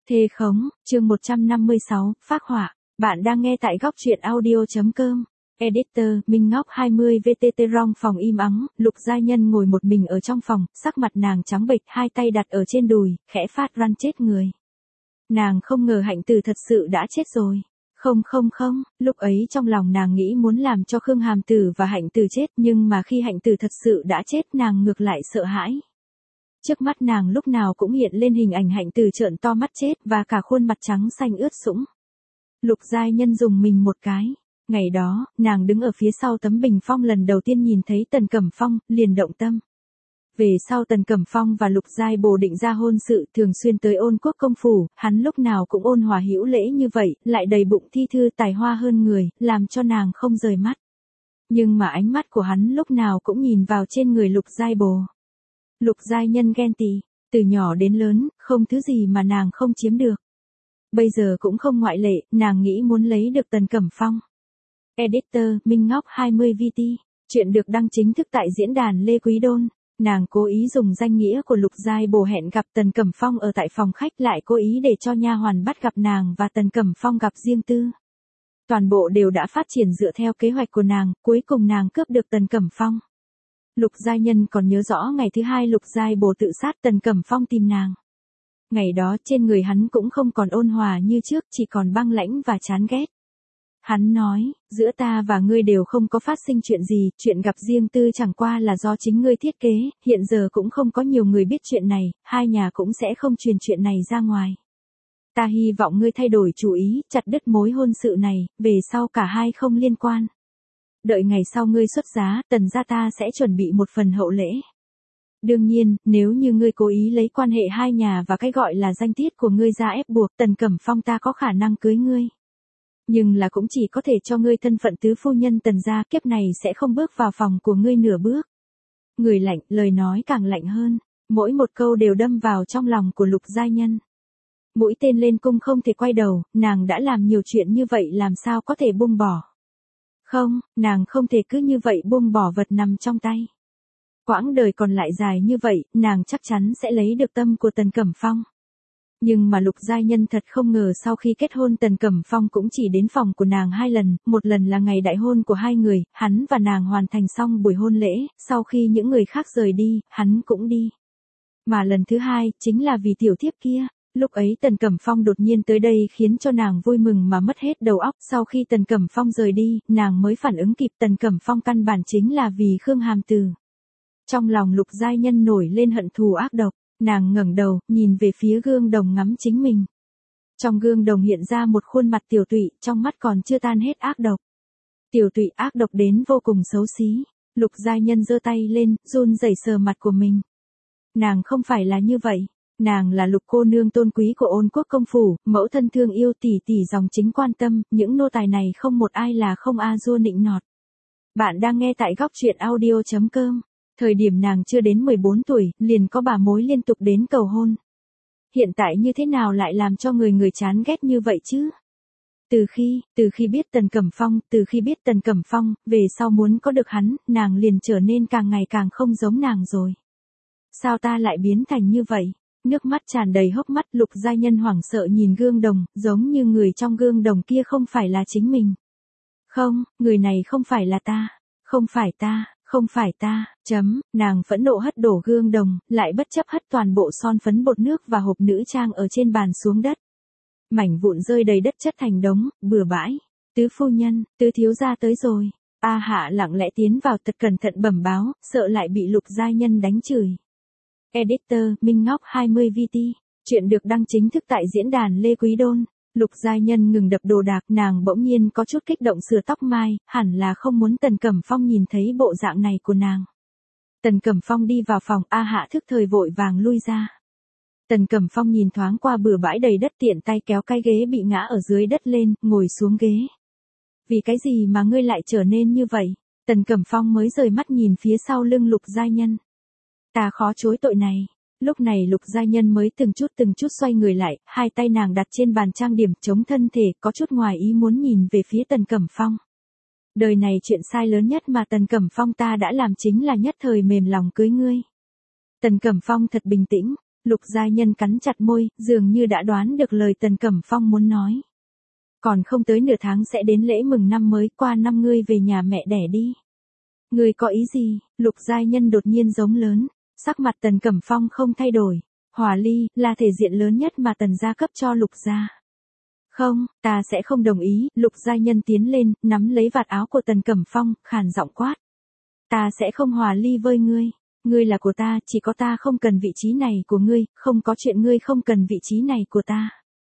Thề khống, chương 156, phác họa. Bạn đang nghe tại góc truyện audio.com. Editor, Minh Ngọc 20 VTT Rong phòng im ắng, Lục Giai Nhân ngồi một mình ở trong phòng, sắc mặt nàng trắng bệch, hai tay đặt ở trên đùi, khẽ phát run chết người. Nàng không ngờ Hạnh Từ thật sự đã chết rồi. Không, lúc ấy trong lòng nàng nghĩ muốn làm cho Khương Hàm Tử và Hạnh Từ chết, nhưng mà khi Hạnh Từ thật sự đã chết nàng ngược lại sợ hãi. Trước mắt nàng lúc nào cũng hiện lên hình ảnh Hạnh Từ trợn to mắt chết và cả khuôn mặt trắng xanh ướt sũng. Lục Giai Nhân dùng mình một cái. Ngày đó, nàng đứng ở phía sau tấm bình phong lần đầu tiên nhìn thấy Tần Cẩm Phong, liền động tâm. Về sau Tần Cẩm Phong và Lục Giai Bồ định ra hôn sự, thường xuyên tới Ôn Quốc công phủ, hắn lúc nào cũng ôn hòa hữu lễ như vậy, lại đầy bụng thi thư tài hoa hơn người, làm cho nàng không rời mắt. Nhưng mà ánh mắt của hắn lúc nào cũng nhìn vào trên người Lục Giai Bồ. Lục Giai Nhân ghen tị, từ nhỏ đến lớn, không thứ gì mà nàng không chiếm được. Bây giờ cũng không ngoại lệ, nàng nghĩ muốn lấy được Tần Cẩm Phong. Editor, Minh Ngọc 20 VT. Chuyện được đăng chính thức tại diễn đàn Lê Quý Đôn. Nàng cố ý dùng danh nghĩa của Lục Giai Bồ hẹn gặp Tần Cẩm Phong ở tại phòng khách, lại cố ý để cho nha hoàn bắt gặp nàng và Tần Cẩm Phong gặp riêng tư. Toàn bộ đều đã phát triển dựa theo kế hoạch của nàng, cuối cùng nàng cướp được Tần Cẩm Phong. Lục Giai Nhân còn nhớ rõ ngày thứ hai Lục Giai Bồ tự sát, Tần Cẩm Phong tìm nàng. Ngày đó trên người hắn cũng không còn ôn hòa như trước, chỉ còn băng lãnh và chán ghét. Hắn nói, giữa ta và ngươi đều không có phát sinh chuyện gì, chuyện gặp riêng tư chẳng qua là do chính ngươi thiết kế, hiện giờ cũng không có nhiều người biết chuyện này, hai nhà cũng sẽ không truyền chuyện này ra ngoài. Ta hy vọng ngươi thay đổi chủ ý, chặt đứt mối hôn sự này, về sau cả hai không liên quan. Đợi ngày sau ngươi xuất giá, Tần gia ta sẽ chuẩn bị một phần hậu lễ. Đương nhiên, nếu như ngươi cố ý lấy quan hệ hai nhà và cái gọi là danh tiết của ngươi ra ép buộc Tần Cẩm Phong ta có khả năng cưới ngươi. Nhưng là cũng chỉ có thể cho ngươi thân phận tứ phu nhân Tần gia, kiếp này sẽ không bước vào phòng của ngươi nửa bước. Người lạnh, lời nói càng lạnh hơn, mỗi một câu đều đâm vào trong lòng của Lục Giai Nhân. Mũi tên lên cung không thể quay đầu, nàng đã làm nhiều chuyện như vậy làm sao có thể buông bỏ. Không, nàng không thể cứ như vậy buông bỏ vật nằm trong tay. Quãng đời còn lại dài như vậy, nàng chắc chắn sẽ lấy được tâm của Tần Cẩm Phong. Nhưng mà Lục Giai Nhân thật không ngờ sau khi kết hôn Tần Cẩm Phong cũng chỉ đến phòng của nàng 2 lần, một lần là ngày đại hôn của hai người, hắn và nàng hoàn thành xong buổi hôn lễ, sau khi những người khác rời đi, hắn cũng đi. Mà lần thứ hai, chính là vì tiểu thiếp kia. Lúc ấy Tần Cẩm Phong đột nhiên tới đây khiến cho nàng vui mừng mà mất hết đầu óc, sau khi Tần Cẩm Phong rời đi, nàng mới phản ứng kịp Tần Cẩm Phong căn bản chính là vì Khương Hàm Tử. Trong lòng Lục Giai Nhân nổi lên hận thù ác độc, nàng ngẩng đầu, nhìn về phía gương đồng ngắm chính mình. Trong gương đồng hiện ra một khuôn mặt tiểu tụy, trong mắt còn chưa tan hết ác độc. Tiểu tụy ác độc đến vô cùng xấu xí. Lục Giai Nhân giơ tay lên, run rẩy sờ mặt của mình. Nàng không phải là như vậy. Nàng là Lục cô nương tôn quý của Ôn Quốc công phủ, mẫu thân thương yêu tỷ tỷ dòng chính quan tâm, những nô tài này không một ai là không a dua nịnh nọt. Bạn đang nghe tại góc truyện audio.com. Thời điểm nàng chưa đến 14 tuổi, liền có bà mối liên tục đến cầu hôn. Hiện tại như thế nào lại làm cho người chán ghét như vậy chứ? Từ khi biết Tần Cẩm Phong, về sau muốn có được hắn, nàng liền trở nên càng ngày càng không giống nàng rồi. Sao ta lại biến thành như vậy? Nước mắt tràn đầy hốc mắt, Lục Giai Nhân hoảng sợ nhìn gương đồng, giống như người trong gương đồng kia không phải là chính mình. Không, người này không phải là ta, không phải ta, nàng phẫn nộ hất đổ gương đồng, lại bất chấp hất toàn bộ son phấn bột nước và hộp nữ trang ở trên bàn xuống đất. Mảnh vụn rơi đầy đất chất thành đống, bừa bãi. Tứ phu nhân, tứ thiếu gia tới rồi. A Hạ lặng lẽ tiến vào thật cẩn thận bẩm báo, sợ lại bị Lục Giai Nhân đánh chửi. Editor, Minh Ngọc 20 VT. Chuyện được đăng chính thức tại diễn đàn Lê Quý Đôn. Lục Giai Nhân ngừng đập đồ đạc, nàng bỗng nhiên có chút kích động sửa tóc mai, hẳn là không muốn Tần Cẩm Phong nhìn thấy bộ dạng này của nàng. Tần Cẩm Phong đi vào phòng, A Hạ thức thời vội vàng lui ra. Tần Cẩm Phong nhìn thoáng qua bừa bãi đầy đất, tiện tay kéo cái ghế bị ngã ở dưới đất lên, ngồi xuống ghế. Vì cái gì mà ngươi lại trở nên như vậy? Tần Cẩm Phong mới rời mắt nhìn phía sau lưng Lục Giai Nhân. Ta khó chối tội này. Lúc này Lục Giai Nhân mới từng chút xoay người lại, hai tay nàng đặt trên bàn trang điểm chống thân thể, có chút ngoài ý muốn nhìn về phía Tần Cẩm Phong. Đời này chuyện sai lớn nhất mà Tần Cẩm Phong ta đã làm chính là nhất thời mềm lòng cưới ngươi. Tần Cẩm Phong thật bình tĩnh, Lục Giai Nhân cắn chặt môi, dường như đã đoán được lời Tần Cẩm Phong muốn nói. Còn không tới nửa tháng sẽ đến lễ mừng năm mới, qua năm ngươi về nhà mẹ đẻ đi. Ngươi có ý gì? Lục Giai Nhân đột nhiên giống lớn, sắc mặt Tần Cẩm Phong không thay đổi. Hòa ly, là thể diện lớn nhất mà Tần gia cấp cho Lục gia. Không, ta sẽ không đồng ý. Lục Giai Nhân tiến lên, nắm lấy vạt áo của Tần Cẩm Phong, khàn giọng quát. Ta sẽ không hòa ly với ngươi. Ngươi là của ta, chỉ có ta không cần vị trí này của ngươi, không có chuyện ngươi không cần vị trí này của ta.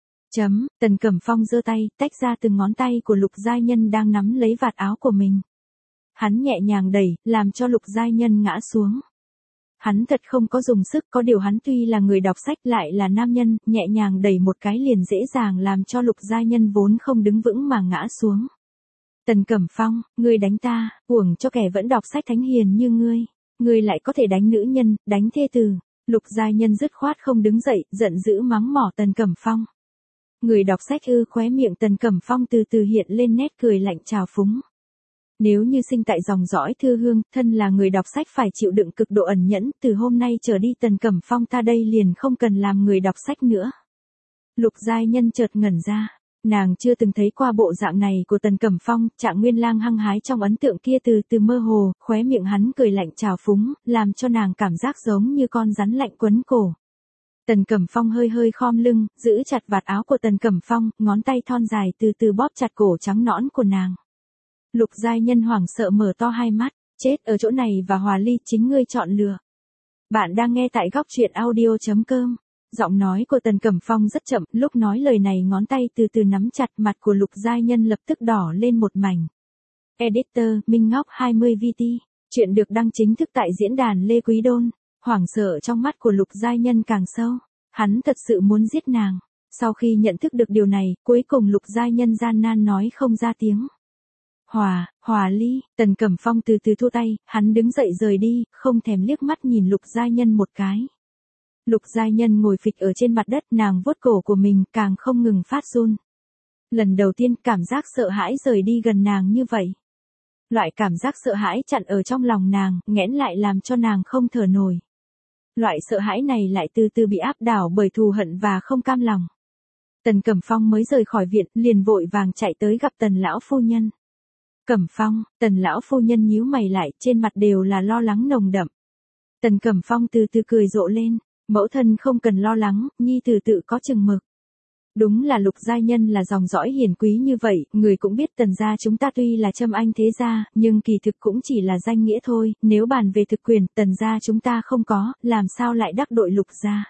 Tần Cẩm Phong giơ tay, tách ra từng ngón tay của Lục Giai Nhân đang nắm lấy vạt áo của mình. Hắn nhẹ nhàng đẩy, làm cho Lục Giai Nhân ngã xuống. Hắn thật không có dùng sức, có điều hắn tuy là người đọc sách lại là nam nhân, nhẹ nhàng đẩy một cái liền dễ dàng làm cho Lục Giai Nhân vốn không đứng vững mà ngã xuống. Tần Cẩm Phong, ngươi đánh ta, uổng cho kẻ vẫn đọc sách thánh hiền như ngươi lại có thể đánh nữ nhân, đánh thê tử. Lục Giai Nhân dứt khoát không đứng dậy, giận dữ mắng mỏ Tần Cẩm Phong. Người đọc sách ư? Khóe miệng Tần Cẩm Phong từ từ hiện lên nét cười lạnh trào phúng. Nếu như sinh tại dòng dõi Thư Hương, thân là người đọc sách phải chịu đựng cực độ ẩn nhẫn, từ hôm nay trở đi Tần Cẩm Phong ta đây liền không cần làm người đọc sách nữa. Lục Giai Nhân chợt ngẩn ra, nàng chưa từng thấy qua bộ dạng này của Tần Cẩm Phong, Trạng Nguyên Lang hăng hái trong ấn tượng kia từ từ mơ hồ, khóe miệng hắn cười lạnh trào phúng, làm cho nàng cảm giác giống như con rắn lạnh quấn cổ. Tần Cẩm Phong hơi hơi khom lưng, giữ chặt vạt áo của Tần Cẩm Phong, ngón tay thon dài từ từ bóp chặt cổ trắng nõn của nàng. Lục Giai Nhân hoảng sợ mở to hai mắt, chết ở chỗ này và hòa ly chính ngươi chọn lựa. Bạn đang nghe tại góc truyện audio.com. Giọng nói của Tần Cẩm Phong rất chậm, lúc nói lời này ngón tay từ từ nắm chặt, mặt của Lục Giai Nhân lập tức đỏ lên một mảnh. Editor, Minh Ngọc 20VT. Chuyện được đăng chính thức tại diễn đàn Lê Quý Đôn. Hoảng sợ trong mắt của Lục Giai Nhân càng sâu. Hắn thật sự muốn giết nàng. Sau khi nhận thức được điều này, cuối cùng Lục Giai Nhân gian nan nói không ra tiếng. Hòa ly. Tần Cẩm Phong từ từ thu tay, hắn đứng dậy rời đi, không thèm liếc mắt nhìn Lục Giai Nhân một cái. Lục Giai Nhân ngồi phịch ở trên mặt đất, nàng vuốt cổ của mình, càng không ngừng phát run. Lần đầu tiên cảm giác sợ hãi rời đi gần nàng như vậy. Loại cảm giác sợ hãi chặn ở trong lòng nàng, nghẽn lại làm cho nàng không thở nổi. Loại sợ hãi này lại từ từ bị áp đảo bởi thù hận và không cam lòng. Tần Cẩm Phong mới rời khỏi viện, liền vội vàng chạy tới gặp Tần lão phu nhân. Cẩm Phong, Tần lão phu nhân nhíu mày lại, trên mặt đều là lo lắng nồng đậm. Tần Cẩm Phong từ từ cười rộ lên, mẫu thân không cần lo lắng, nhi tử tự có chừng mực. Đúng là Lục Giai Nhân là dòng dõi hiền quý như vậy, người cũng biết Tần gia chúng ta tuy là Trâm Anh thế gia, nhưng kỳ thực cũng chỉ là danh nghĩa thôi, nếu bàn về thực quyền, Tần gia chúng ta không có, làm sao lại đắc đội Lục gia.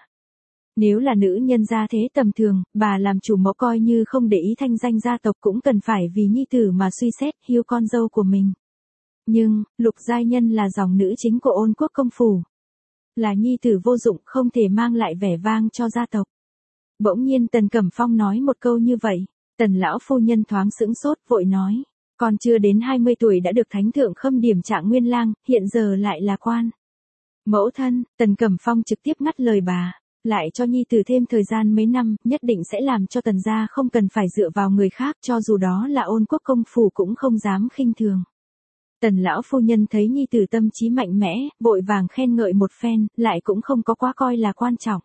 Nếu là nữ nhân gia thế tầm thường, bà làm chủ mẫu coi như không để ý thanh danh gia tộc cũng cần phải vì nhi tử mà suy xét hiêu con dâu của mình. Nhưng, Lục Giai Nhân là dòng nữ chính của Ôn Quốc công phủ. Là nhi tử vô dụng, không thể mang lại vẻ vang cho gia tộc. Bỗng nhiên Tần Cẩm Phong nói một câu như vậy, Tần lão phu nhân thoáng sững sốt, vội nói, còn chưa đến 20 tuổi đã được thánh thượng khâm điểm Trạng Nguyên Lang, hiện giờ lại là quan. Mẫu thân, Tần Cẩm Phong trực tiếp ngắt lời bà, lại cho nhi tử thêm thời gian mấy năm, nhất định sẽ làm cho Tần gia không cần phải dựa vào người khác, cho dù đó là Ôn Quốc công phủ cũng không dám khinh thường. Tần lão phu nhân thấy nhi tử tâm trí mạnh mẽ, vội vàng khen ngợi một phen, lại cũng không có quá coi là quan trọng.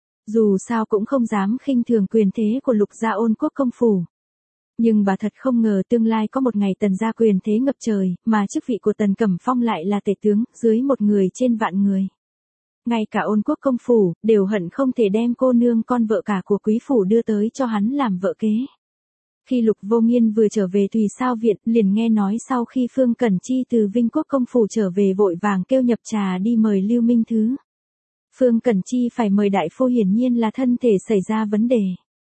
Dù sao cũng không dám khinh thường quyền thế của Lục gia Ôn Quốc công phủ. Nhưng bà thật không ngờ tương lai có một ngày Tần gia quyền thế ngập trời, mà chức vị của Tần Cẩm Phong lại là tể tướng, dưới một người trên vạn người. Ngay cả Ôn Quốc công phủ, đều hận không thể đem cô nương con vợ cả của quý phủ đưa tới cho hắn làm vợ kế. Khi Lục Vô Nghiên vừa trở về Tùy Sao viện, liền nghe nói sau khi Phương Cẩn Chi từ Vinh Quốc công phủ trở về vội vàng kêu nhập trà đi mời Lưu Minh Thứ. Phương Cẩn Chi phải mời đại phu hiển nhiên là thân thể xảy ra vấn đề.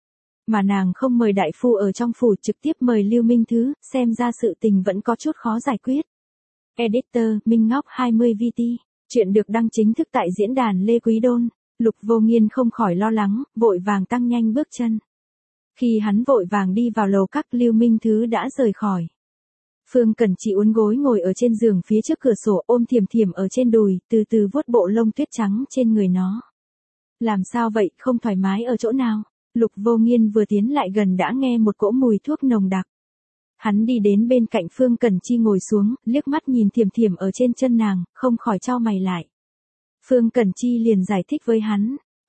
Mà nàng không mời đại phu ở trong phủ, trực tiếp mời Lưu Minh Thứ, xem ra sự tình vẫn có chút khó giải quyết. Editor, Minh Ngọc 20VT. Chuyện được đăng chính thức tại diễn đàn Lê Quý Đôn. Lục Vô Nghiên không khỏi lo lắng, vội vàng tăng nhanh bước chân. Khi hắn vội vàng đi vào lầu các, Lưu Minh Thứ đã rời khỏi. Phương Cẩn Chi uốn gối ngồi ở trên giường phía trước cửa sổ, ôm Thiểm Thiểm ở trên đùi, từ từ vuốt bộ lông tuyết trắng trên người nó. Làm sao vậy, không thoải mái ở chỗ nào? Lục Vô Nghiên vừa tiến lại gần đã nghe một cỗ mùi thuốc nồng đặc. Hắn đi đến bên cạnh Phương Cẩn Chi ngồi xuống, liếc mắt nhìn Thiểm Thiểm ở trên chân nàng, không khỏi chau mày lại. Phương Cẩn Chi liền giải thích với hắn,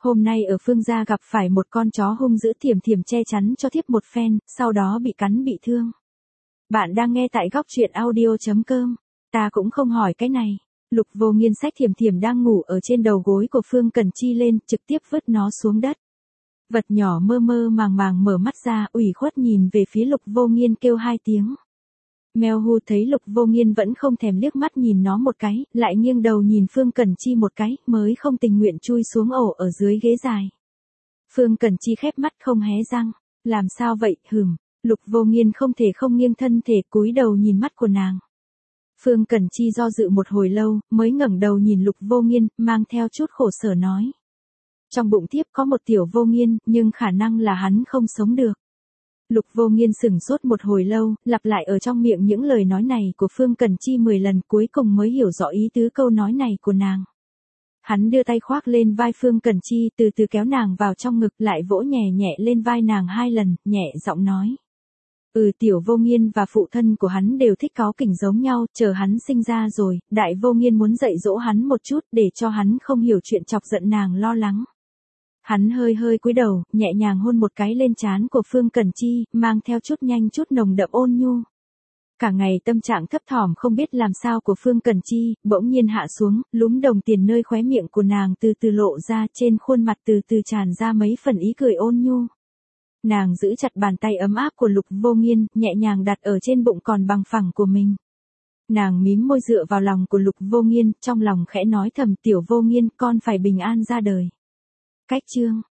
Hôm nay ở Phương gia gặp phải một con chó hung dữ, Thiểm Thiểm che chắn cho thiếp một phen, sau đó bị cắn bị thương. Bạn đang nghe tại góc truyện audio.com. Ta cũng không hỏi cái này. Lục Vô Nghiên xách Thiểm Thiểm đang ngủ ở trên đầu gối của Phương Cẩn Chi lên, trực tiếp vứt nó xuống đất. Vật nhỏ mơ mơ màng màng mở mắt ra, ủy khuất nhìn về phía Lục Vô Nghiên kêu 2 tiếng. Mèo Hu thấy Lục Vô Nghiên vẫn không thèm liếc mắt nhìn nó một cái, lại nghiêng đầu nhìn Phương Cẩn Chi một cái, mới không tình nguyện chui xuống ổ ở dưới ghế dài. Phương Cẩn Chi khép mắt không hé răng. Làm sao vậy, Lục Vô Nghiên không thể không nghiêng thân thể cúi đầu nhìn mắt của nàng. Phương Cẩn Chi do dự một hồi lâu, mới ngẩng đầu nhìn Lục Vô Nghiên, mang theo chút khổ sở nói. Trong bụng thiếp có một tiểu Vô Nghiên, nhưng khả năng là hắn không sống được. Lục Vô Nghiên sửng sốt một hồi lâu, lặp lại ở trong miệng những lời nói này của Phương Cẩn Chi 10 lần, cuối cùng mới hiểu rõ ý tứ câu nói này của nàng. Hắn đưa tay khoác lên vai Phương Cẩn Chi, từ từ kéo nàng vào trong ngực, lại vỗ nhẹ nhẹ lên vai nàng 2 lần, nhẹ giọng nói. Tiểu Vô Nghiên và phụ thân của hắn đều thích cáu kỉnh giống nhau, chờ hắn sinh ra rồi, Đại Vô Nghiên muốn dạy dỗ hắn một chút để cho hắn không hiểu chuyện chọc giận nàng lo lắng. Hắn hơi hơi cúi đầu, nhẹ nhàng hôn một cái lên trán của Phương Cẩn Chi, mang theo chút nhanh chút nồng đậm ôn nhu. Cả ngày tâm trạng thấp thỏm không biết làm sao của Phương Cẩn Chi, bỗng nhiên hạ xuống, lúm đồng tiền nơi khóe miệng của nàng từ từ lộ ra, trên khuôn mặt từ từ tràn ra mấy phần ý cười ôn nhu. Nàng giữ chặt bàn tay ấm áp của Lục Vô Nghiên, nhẹ nhàng đặt ở trên bụng còn bằng phẳng của mình. Nàng mím môi dựa vào lòng của Lục Vô Nghiên, trong lòng khẽ nói thầm, tiểu Vô Nghiên, con phải bình an ra đời. Cách chương